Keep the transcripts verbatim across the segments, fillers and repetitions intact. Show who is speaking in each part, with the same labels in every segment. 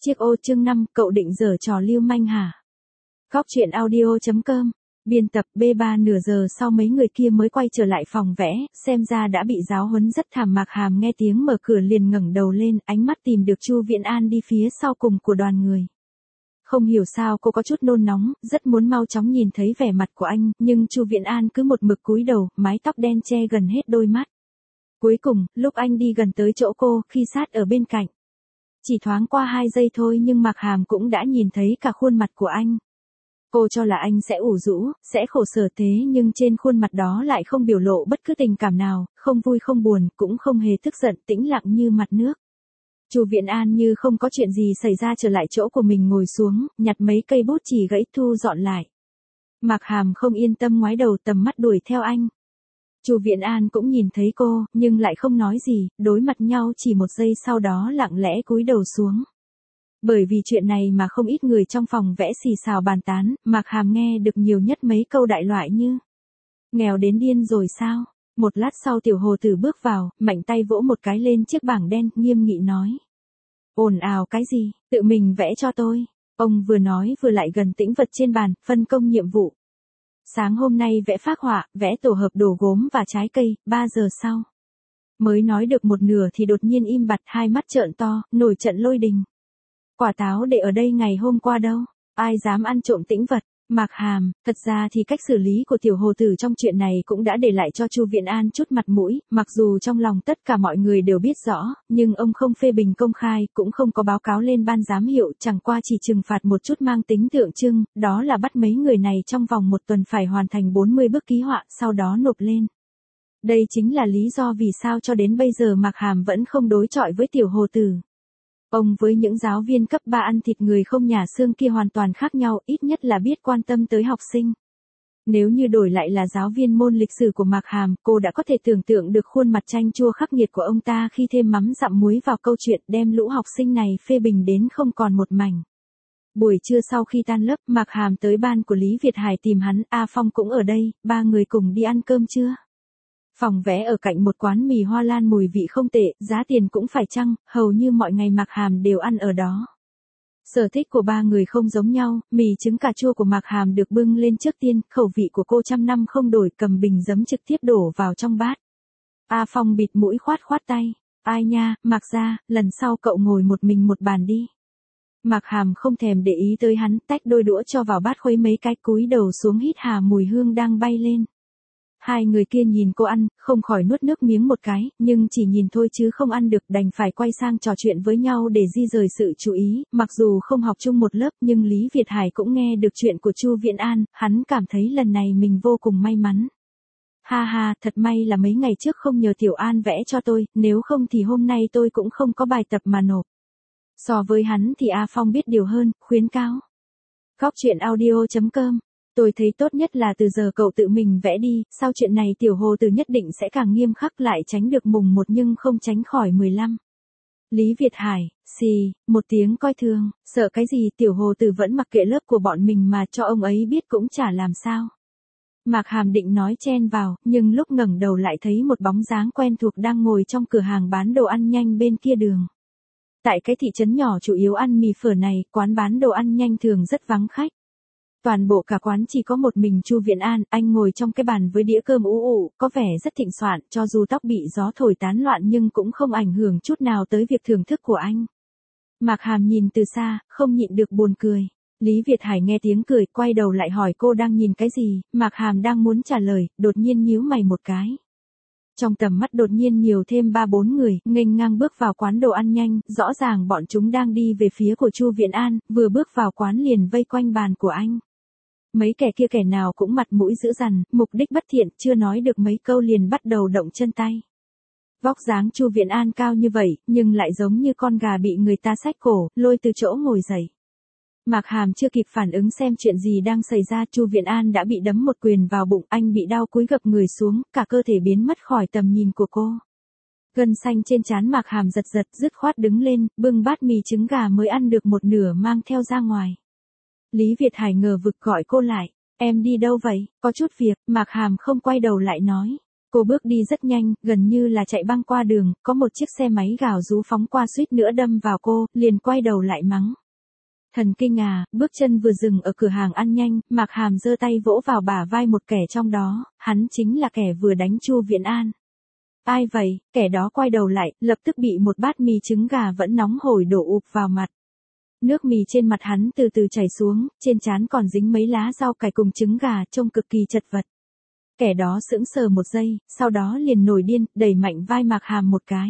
Speaker 1: Chiếc ô chương năm, cậu định giở trò lưu manh hả? Góc truyện audio chấm com. Biên tập B ba. Nửa giờ sau mấy người kia mới quay trở lại phòng vẽ, xem ra đã bị giáo huấn rất thảm. Mạc Hàm nghe tiếng mở cửa liền ngẩng đầu lên, ánh mắt tìm được Chu Viễn An đi phía sau cùng của đoàn người. Không hiểu sao cô có chút nôn nóng, rất muốn mau chóng nhìn thấy vẻ mặt của anh, nhưng Chu Viễn An cứ một mực cúi đầu, mái tóc đen che gần hết đôi mắt. Cuối cùng, lúc anh đi gần tới chỗ cô, khi sát ở bên cạnh, chỉ thoáng qua hai giây thôi nhưng Mạc Hàm cũng đã nhìn thấy cả khuôn mặt của anh. Cô cho là anh sẽ ủ rũ, sẽ khổ sở thế nhưng trên khuôn mặt đó lại không biểu lộ bất cứ tình cảm nào, không vui không buồn, cũng không hề tức giận, tĩnh lặng như mặt nước. Chu Viễn An như không có chuyện gì xảy ra trở lại chỗ của mình ngồi xuống, nhặt mấy cây bút chì gãy thu dọn lại. Mạc Hàm không yên tâm ngoái đầu tầm mắt đuổi theo anh. Chu Viễn An cũng nhìn thấy cô, nhưng lại không nói gì, đối mặt nhau chỉ một giây sau đó lặng lẽ cúi đầu xuống. Bởi vì chuyện này mà không ít người trong phòng vẽ xì xào bàn tán, Mạc Hàm nghe được nhiều nhất mấy câu đại loại như: nghèo đến điên rồi sao? Một lát sau Tiểu Hồ Tử bước vào, mạnh tay vỗ một cái lên chiếc bảng đen, nghiêm nghị nói: ồn ào cái gì, tự mình vẽ cho tôi. Ông vừa nói vừa lại gần tĩnh vật trên bàn, phân công nhiệm vụ. Sáng hôm nay vẽ phác họa, vẽ tổ hợp đồ gốm và trái cây, ba giờ sau. Mới nói được một nửa thì đột nhiên im bặt, hai mắt trợn to, nổi trận lôi đình. Quả táo để ở đây ngày hôm qua đâu? Ai dám ăn trộm tĩnh vật? Mạc Hàm, thật ra thì cách xử lý của Tiểu Hồ Tử trong chuyện này cũng đã để lại cho Chu Viễn An chút mặt mũi, mặc dù trong lòng tất cả mọi người đều biết rõ, nhưng ông không phê bình công khai, cũng không có báo cáo lên ban giám hiệu, chẳng qua chỉ trừng phạt một chút mang tính tượng trưng, đó là bắt mấy người này trong vòng một tuần phải hoàn thành bốn mươi bức ký họa, sau đó nộp lên. Đây chính là lý do vì sao cho đến bây giờ Mạc Hàm vẫn không đối chọi với Tiểu Hồ Tử. Ông với những giáo viên cấp ba ăn thịt người không nhà xương kia hoàn toàn khác nhau, ít nhất là biết quan tâm tới học sinh. Nếu như đổi lại là giáo viên môn lịch sử của Mạc Hàm, cô đã có thể tưởng tượng được khuôn mặt chanh chua khắc nghiệt của ông ta khi thêm mắm dặm muối vào câu chuyện, đem lũ học sinh này phê bình đến không còn một mảnh. Buổi trưa sau khi tan lớp, Mạc Hàm tới ban của Lý Việt Hải tìm hắn, A Phong cũng ở đây, ba người cùng đi ăn cơm trưa. Phòng vẽ ở cạnh một quán mì Hoa Lan mùi vị không tệ, giá tiền cũng phải chăng, hầu như mọi ngày Mạc Hàm đều ăn ở đó. Sở thích của ba người không giống nhau, mì trứng cà chua của Mạc Hàm được bưng lên trước tiên, khẩu vị của cô trăm năm không đổi, cầm bình giấm trực tiếp đổ vào trong bát. A Phong bịt mũi khoát khoát tay: ai nha, Mạc gia, lần sau cậu ngồi một mình một bàn đi. Mạc Hàm không thèm để ý tới hắn, tách đôi đũa cho vào bát khuấy mấy cái, cúi đầu xuống hít hà mùi hương đang bay lên. Hai người kia nhìn cô ăn, không khỏi nuốt nước miếng một cái, nhưng chỉ nhìn thôi chứ không ăn được, đành phải quay sang trò chuyện với nhau để di rời sự chú ý, mặc dù không học chung một lớp nhưng Lý Việt Hải cũng nghe được chuyện của Chu Viễn An, hắn cảm thấy lần này mình vô cùng may mắn. Ha ha, thật may là mấy ngày trước không nhờ Tiểu An vẽ cho tôi, nếu không thì hôm nay tôi cũng không có bài tập mà nộp. So với hắn thì A Phong biết điều hơn, khuyến cáo. Góc truyện audio chấm com. Tôi thấy tốt nhất là từ giờ cậu tự mình vẽ đi, sau chuyện này Tiểu Hồ Tử nhất định sẽ càng nghiêm khắc, lại tránh được mùng một nhưng không tránh khỏi mười lăm. Lý Việt Hải, xì, một tiếng coi thường, sợ cái gì, Tiểu Hồ Tử vẫn mặc kệ lớp của bọn mình mà, cho ông ấy biết cũng chả làm sao. Mạc Hàm định nói chen vào, nhưng lúc ngẩng đầu lại thấy một bóng dáng quen thuộc đang ngồi trong cửa hàng bán đồ ăn nhanh bên kia đường. Tại cái thị trấn nhỏ chủ yếu ăn mì phở này, quán bán đồ ăn nhanh thường rất vắng khách. Toàn bộ cả quán chỉ có một mình Chu Viễn An, anh ngồi trong cái bàn với đĩa cơm ú ụ, có vẻ rất thịnh soạn, cho dù tóc bị gió thổi tán loạn nhưng cũng không ảnh hưởng chút nào tới việc thưởng thức của anh. Mạc Hàm nhìn từ xa, không nhịn được buồn cười. Lý Việt Hải nghe tiếng cười, quay đầu lại hỏi cô đang nhìn cái gì, Mạc Hàm đang muốn trả lời, đột nhiên nhíu mày một cái. Trong tầm mắt đột nhiên nhiều thêm ba bốn người, nghênh ngang bước vào quán đồ ăn nhanh, rõ ràng bọn chúng đang đi về phía của Chu Viễn An, vừa bước vào quán liền vây quanh bàn của anh. Mấy kẻ kia kẻ nào cũng mặt mũi dữ dằn, mục đích bất thiện, chưa nói được mấy câu liền bắt đầu động chân tay. Vóc dáng Chu Viễn An cao như vậy, nhưng lại giống như con gà bị người ta xách cổ, lôi từ chỗ ngồi dậy. Mạc Hàm chưa kịp phản ứng xem chuyện gì đang xảy ra, Chu Viễn An đã bị đấm một quyền vào bụng, anh bị đau cúi gập người xuống, cả cơ thể biến mất khỏi tầm nhìn của cô. Gân xanh trên trán Mạc Hàm giật giật, dứt khoát đứng lên, bưng bát mì trứng gà mới ăn được một nửa mang theo ra ngoài. Lý Việt Hải ngờ vực gọi cô lại: em đi đâu vậy, có chút việc, Mạc Hàm không quay đầu lại nói: Cô bước đi rất nhanh, gần như là chạy băng qua đường, có một chiếc xe máy gào rú phóng qua suýt nữa đâm vào cô, liền quay đầu lại mắng. Thần kinh à, bước chân vừa dừng ở cửa hàng ăn nhanh, Mạc Hàm giơ tay vỗ vào bả vai một kẻ trong đó, hắn chính là kẻ vừa đánh Chu Viễn An. Ai vậy? Kẻ đó quay đầu lại, lập tức bị một bát mì trứng gà vẫn nóng hổi đổ ụp vào mặt. Nước mì trên mặt hắn từ từ chảy xuống, trên trán còn dính mấy lá rau cải cùng trứng gà, trông cực kỳ chật vật. Kẻ đó sững sờ một giây, sau đó liền nổi điên, đẩy mạnh vai Mạc Hàm một cái.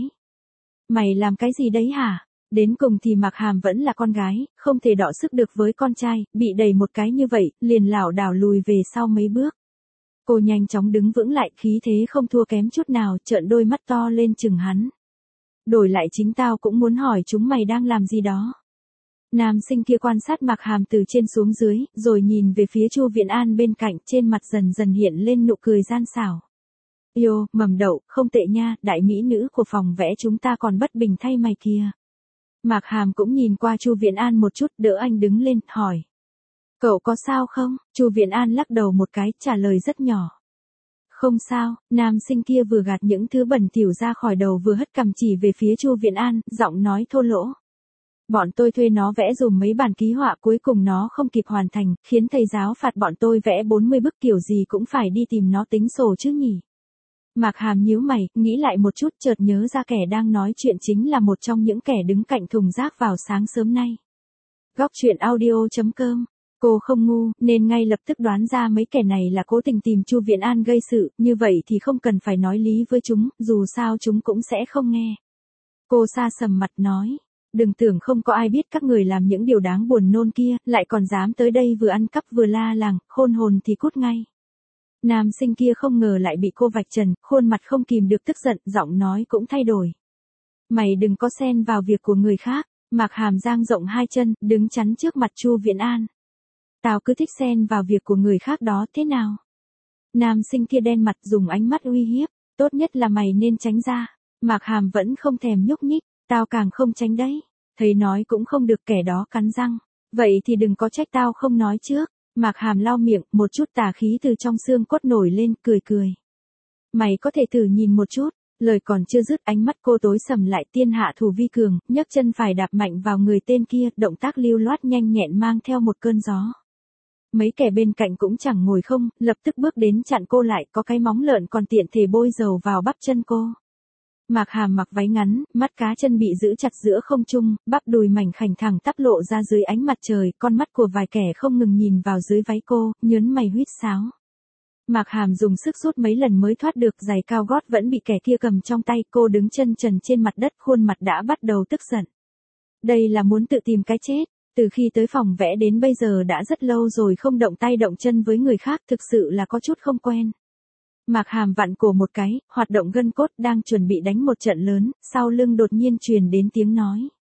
Speaker 1: Mày làm cái gì đấy hả? Đến cùng thì Mạc Hàm vẫn là con gái, không thể đọ sức được với con trai, bị đẩy một cái như vậy, liền lảo đảo lùi về sau mấy bước. Cô nhanh chóng đứng vững lại, khí thế không thua kém chút nào, trợn đôi mắt to lên chừng hắn. Đổi lại chính tao cũng muốn hỏi chúng mày đang làm gì đó. Nam sinh kia quan sát Mạc Hàm từ trên xuống dưới, rồi nhìn về phía Chu Viễn An bên cạnh, trên mặt dần dần hiện lên nụ cười gian xảo. Yêu, mầm đậu, không tệ nha, đại mỹ nữ của phòng vẽ chúng ta còn bất bình thay mày kìa. Mạc Hàm cũng nhìn qua Chu Viễn An một chút, đỡ anh đứng lên, hỏi. Cậu có sao không? Chu Viễn An lắc đầu một cái, trả lời rất nhỏ. Không sao, nam sinh kia vừa gạt những thứ bẩn thỉu ra khỏi đầu vừa hất cằm chỉ về phía Chu Viễn An, giọng nói thô lỗ. Bọn tôi thuê nó vẽ dùm mấy bản ký họa, cuối cùng nó không kịp hoàn thành, khiến thầy giáo phạt bọn tôi vẽ bốn mươi bức, kiểu gì cũng phải đi tìm nó tính sổ chứ nhỉ. Mạc Hàm nhíu mày, nghĩ lại một chút, chợt nhớ ra kẻ đang nói chuyện chính là một trong những kẻ đứng cạnh thùng rác vào sáng sớm nay. Góc truyện audio chấm com. Cô không ngu, nên ngay lập tức đoán ra mấy kẻ này là cố tình tìm Chu Viễn An gây sự, như vậy thì không cần phải nói lý với chúng, dù sao chúng cũng sẽ không nghe. Cô sa sầm mặt nói. Đừng tưởng không có ai biết các người làm những điều đáng buồn nôn kia, lại còn dám tới đây vừa ăn cắp vừa la làng, khôn hồn thì cút ngay. Nam sinh kia không ngờ lại bị cô vạch trần, khuôn mặt không kìm được tức giận, giọng nói cũng thay đổi. Mày đừng có xen vào việc của người khác. Mạc Hàm dang rộng hai chân, đứng chắn trước mặt Chu Viễn An. Tao cứ thích xen vào việc của người khác đó, thế nào? Nam sinh kia đen mặt dùng ánh mắt uy hiếp, tốt nhất là mày nên tránh ra. Mạc Hàm vẫn không thèm nhúc nhích, tao càng không tránh đấy. Thấy nói cũng không được, kẻ đó cắn răng. Vậy thì đừng có trách tao không nói trước. Mạc Hàm lau miệng, một chút tà khí từ trong xương cốt nổi lên, cười cười. Mày có thể thử nhìn một chút. Lời còn chưa dứt, ánh mắt cô tối sầm lại, tiên hạ thủ vi cường, nhấc chân phải đạp mạnh vào người tên kia, động tác lưu loát nhanh nhẹn mang theo một cơn gió. Mấy kẻ bên cạnh cũng chẳng ngồi không, lập tức bước đến chặn cô lại, có cái móng lợn còn tiện thể bôi dầu vào bắp chân cô. Mạc Hàm mặc váy ngắn, mắt cá chân bị giữ chặt giữa không trung, bắp đùi mảnh khảnh thẳng tắp lộ ra dưới ánh mặt trời, con mắt của vài kẻ không ngừng nhìn vào dưới váy cô, nhớn mày huýt sáo. Mạc Hàm dùng sức rút mấy lần mới thoát được, giày cao gót vẫn bị kẻ kia cầm trong tay, cô đứng chân trần trên mặt đất, khuôn mặt đã bắt đầu tức giận. Đây là muốn tự tìm cái chết, từ khi tới phòng vẽ đến bây giờ đã rất lâu rồi không động tay động chân với người khác, thực sự là có chút không quen. Mạc Hàm vặn cổ một cái, hoạt động gân cốt, đang chuẩn bị đánh một trận lớn, sau lưng đột nhiên truyền đến tiếng nói.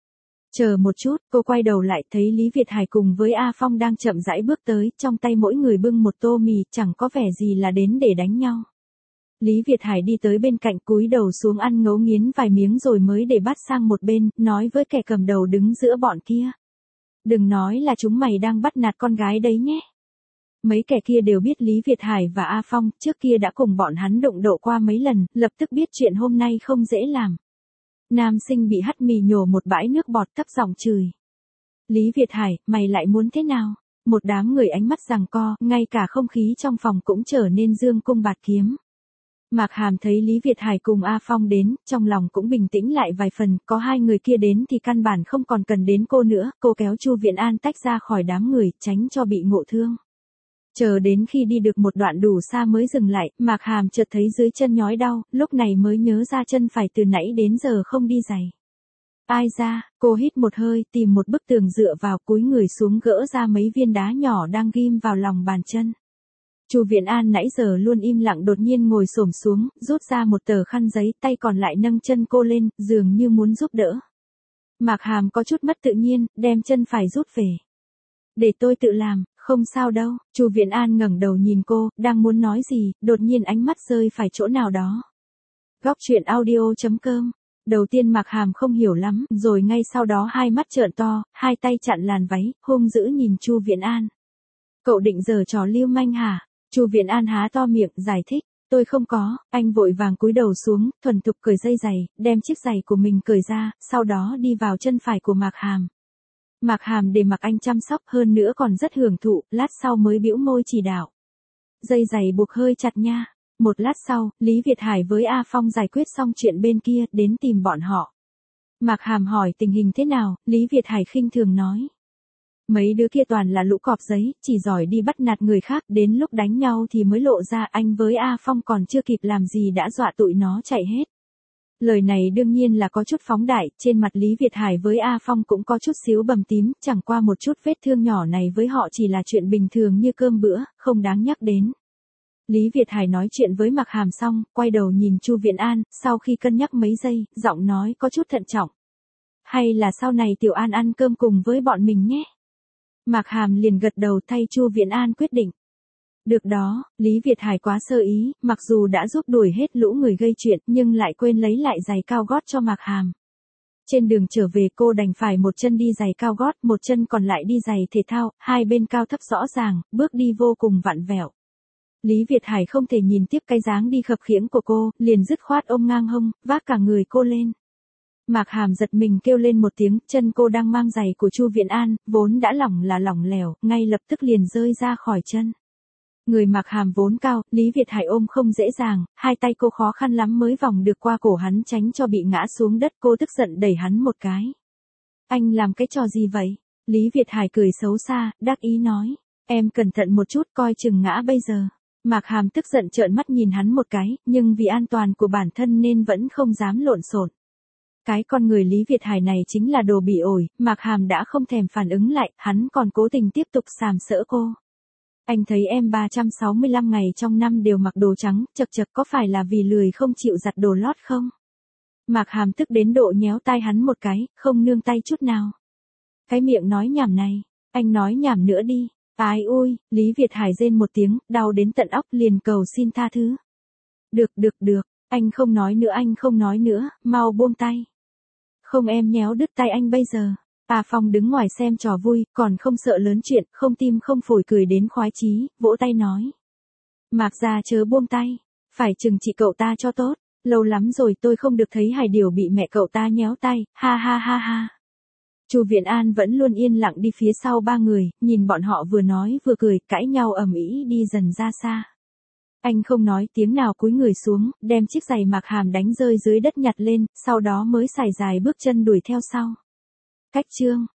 Speaker 1: Chờ một chút, cô quay đầu lại, thấy Lý Việt Hải cùng với A Phong đang chậm rãi bước tới, trong tay mỗi người bưng một tô mì, chẳng có vẻ gì là đến để đánh nhau. Lý Việt Hải đi tới bên cạnh, cúi đầu xuống ăn ngấu nghiến vài miếng rồi mới để bát sang một bên, nói với kẻ cầm đầu đứng giữa bọn kia. Đừng nói là chúng mày đang bắt nạt con gái đấy nhé. Mấy kẻ kia đều biết Lý Việt Hải và A Phong, trước kia đã cùng bọn hắn đụng độ qua mấy lần, lập tức biết chuyện hôm nay không dễ làm. Nam sinh bị hắt mì nhổ một bãi nước bọt, thấp giọng chửi. Lý Việt Hải, mày lại muốn thế nào? Một đám người ánh mắt giằng co, ngay cả không khí trong phòng cũng trở nên dương cung bạt kiếm. Mạc Hàm thấy Lý Việt Hải cùng A Phong đến, trong lòng cũng bình tĩnh lại vài phần, có hai người kia đến thì căn bản không còn cần đến cô nữa, cô kéo Chu Viễn An tách ra khỏi đám người, tránh cho bị ngộ thương. Chờ đến khi đi được một đoạn đủ xa mới dừng lại, Mạc Hàm chợt thấy dưới chân nhói đau, lúc này mới nhớ ra chân phải từ nãy đến giờ không đi giày. Ai ra, cô hít một hơi, tìm một bức tường dựa vào, cúi người xuống gỡ ra mấy viên đá nhỏ đang ghim vào lòng bàn chân. Chu Viễn An nãy giờ luôn im lặng đột nhiên ngồi xổm xuống, rút ra một tờ khăn giấy, tay còn lại nâng chân cô lên, dường như muốn giúp đỡ. Mạc Hàm có chút mất tự nhiên, đem chân phải rút về. Để tôi tự làm, không sao đâu. Chu Viễn An ngẩng đầu nhìn cô, đang muốn nói gì, đột nhiên ánh mắt rơi phải chỗ nào đó. Góc truyện audio chấm com. Đầu tiên Mạc Hàm không hiểu lắm, rồi ngay sau đó hai mắt trợn to, hai tay chặn làn váy, hung dữ nhìn Chu Viễn An. Cậu định giở trò lưu manh hả? Chu Viễn An há to miệng, giải thích. Tôi không có, anh vội vàng cúi đầu xuống, thuần thục cởi dây giày, đem chiếc giày của mình cởi ra, sau đó đi vào chân phải của Mạc Hàm. Mạc Hàm để mặc anh chăm sóc hơn nữa còn rất hưởng thụ, lát sau mới bĩu môi chỉ đạo. Dây giày buộc hơi chặt nha. Một lát sau, Lý Việt Hải với A Phong giải quyết xong chuyện bên kia, đến tìm bọn họ. Mạc Hàm hỏi tình hình thế nào, Lý Việt Hải khinh thường nói. Mấy đứa kia toàn là lũ cọp giấy, chỉ giỏi đi bắt nạt người khác, đến lúc đánh nhau thì mới lộ ra, anh với A Phong còn chưa kịp làm gì đã dọa tụi nó chạy hết. Lời này đương nhiên là có chút phóng đại, trên mặt Lý Việt Hải với A Phong cũng có chút xíu bầm tím, chẳng qua một chút vết thương nhỏ này với họ chỉ là chuyện bình thường như cơm bữa, không đáng nhắc đến. Lý Việt Hải nói chuyện với Mạc Hàm xong, quay đầu nhìn Chu Viễn An, sau khi cân nhắc mấy giây, giọng nói có chút thận trọng. Hay là sau này Tiểu An ăn cơm cùng với bọn mình nhé? Mạc Hàm liền gật đầu thay Chu Viễn An quyết định. Được đó, Lý Việt Hải quá sơ ý, mặc dù đã giúp đuổi hết lũ người gây chuyện nhưng lại quên lấy lại giày cao gót cho Mạc Hàm. Trên đường trở về cô đành phải một chân đi giày cao gót, một chân còn lại đi giày thể thao, hai bên cao thấp rõ ràng, bước đi vô cùng vặn vẹo. Lý Việt Hải không thể nhìn tiếp cái dáng đi khập khiễng của cô, liền dứt khoát ôm ngang hông, vác cả người cô lên. Mạc Hàm giật mình kêu lên một tiếng, chân cô đang mang giày của Chu Viễn An, vốn đã lỏng là lỏng lẻo, ngay lập tức liền rơi ra khỏi chân. Người Mạc Hàm vốn cao, Lý Việt Hải ôm không dễ dàng, hai tay cô khó khăn lắm mới vòng được qua cổ hắn tránh cho bị ngã xuống đất, cô tức giận đẩy hắn một cái. Anh làm cái trò gì vậy? Lý Việt Hải cười xấu xa, đắc ý nói. Em cẩn thận một chút coi chừng ngã bây giờ. Mạc Hàm tức giận trợn mắt nhìn hắn một cái, nhưng vì an toàn của bản thân nên vẫn không dám lộn xộn. Cái con người Lý Việt Hải này chính là đồ bị ổi, Mạc Hàm đã không thèm phản ứng lại, hắn còn cố tình tiếp tục sàm sỡ cô. Anh thấy em ba trăm sáu mươi lăm ngày trong năm đều mặc đồ trắng, chật chật có phải là vì lười không chịu giặt đồ lót không? Mạc Hàm tức đến độ nhéo tai hắn một cái, không nương tay chút nào. Cái miệng nói nhảm này, anh nói nhảm nữa đi. Ái ôi, Lý Việt Hải rên một tiếng, đau đến tận óc liền cầu xin tha thứ. Được được được, anh không nói nữa anh không nói nữa, mau buông tay. Không em nhéo đứt tay anh bây giờ. A Phong đứng ngoài xem trò vui, còn không sợ lớn chuyện, không tim không phổi cười đến khoái chí, vỗ tay nói. Mạc gia chớ buông tay, phải chừng trị cậu ta cho tốt, lâu lắm rồi tôi không được thấy Hải Điểu bị mẹ cậu ta nhéo tay, ha ha ha ha. Chu Viễn An vẫn luôn yên lặng đi phía sau ba người, nhìn bọn họ vừa nói vừa cười, cãi nhau ầm ĩ đi dần ra xa. Anh không nói tiếng nào cúi người xuống, đem chiếc giày Mạc Hàm đánh rơi dưới đất nhặt lên, sau đó mới sải dài bước chân đuổi theo sau. Cách chương